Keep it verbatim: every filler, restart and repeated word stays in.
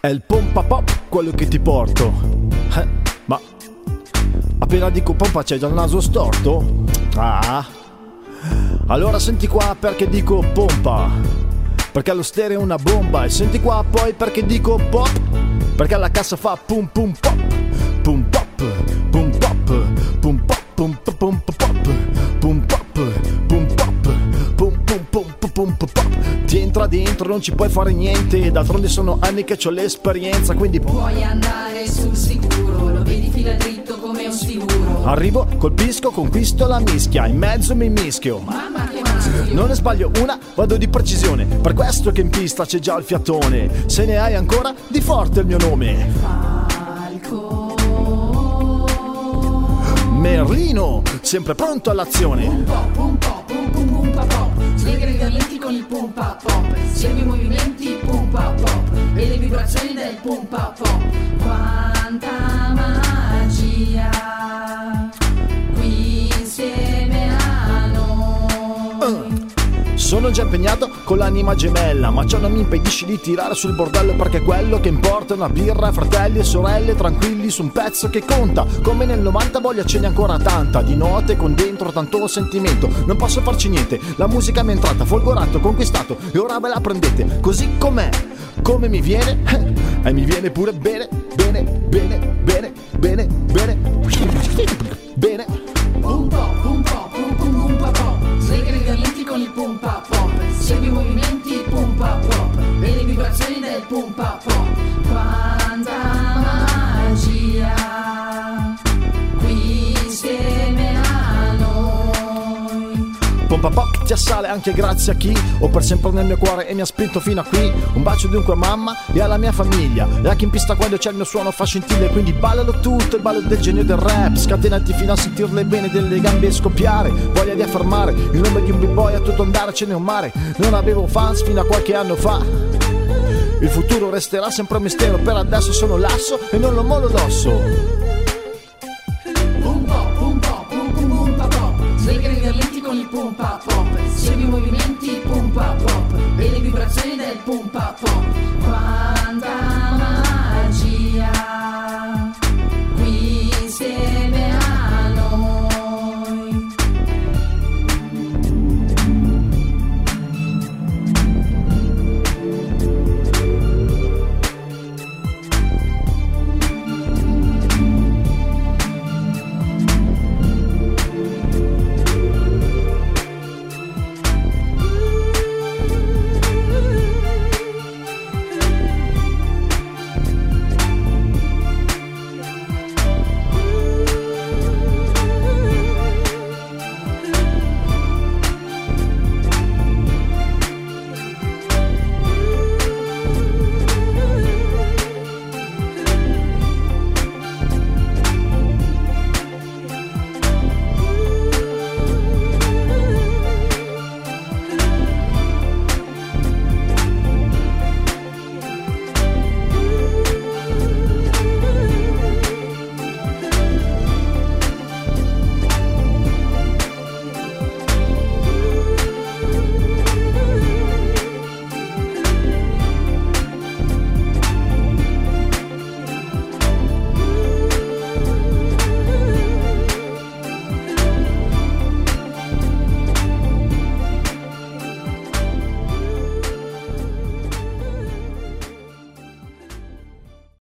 È il pompa pop quello che ti porto. Eh, ma appena dico pompa c'è già il naso storto? Ah. Allora senti qua perché dico pompa, perché allo stereo è una bomba. E senti qua poi perché dico pop, perché la cassa fa pum pum pop, pum pop, pum pop, pum pop, pum pop, pum pop, pum pop, pum pop, pum pum pum pum pum pop. Ti entra dentro, non ci puoi fare niente, d'altronde sono anni che c'ho l'esperienza, quindi puoi andare sul sicuro, lo vedi fila dritto come un sicuro. Arrivo, colpisco, conquisto la mischia, in mezzo mi mischio. Mamma che maschio. Non ne sbaglio una, vado di precisione, per questo che in pista c'è già il fiatone. Se ne hai ancora, di forte il mio nome. Falco. Merlino, sempre pronto all'azione. Un po', un po', pum pum pum pa pop. Spiega i talenti con il pum pa pop. Segui i movimenti pum pa pop e le vibrazioni del pum pa pop. Quanta magia qui insieme a noi. uh. Sono già impegnato con l'anima gemella, ma ciò non mi impedisce di tirare sul bordello, perché quello che importa è una birra, fratelli e sorelle tranquilli su un pezzo che conta. Come nel novanta voglia ce n'è ancora tanta, di note con dentro tanto sentimento. Non posso farci niente, la musica mi è entrata, folgorato, conquistato, e ora ve la prendete così com'è, come mi viene, e mi viene pure bene, bene, bene, bene, bene, bene, bene. Un po', un po', pum pum pum pa pop. Slega i talenti con il pum pa pop. Segui i movimenti pum pa pop e le vibrazioni del pum pa pop. Quanta magia qui insieme a noi. Pompa pop ti assale anche grazie a chi ho per sempre nel mio cuore e mi ha spinto fino a qui. Un bacio dunque a mamma e alla mia famiglia, e a chi in pista quando c'è il mio suono fa scintille. Quindi ballalo tutto, il ballo del genio del rap, scatenati fino a sentir le vene delle gambe e scoppiare. Voglia di affermare il nome di un b-boy, a tutto andare ce n'è un mare. Non avevo fans fino a qualche anno fa, il futuro resterà sempre un mistero, per adesso sono l'asso e non lo mollo l'osso.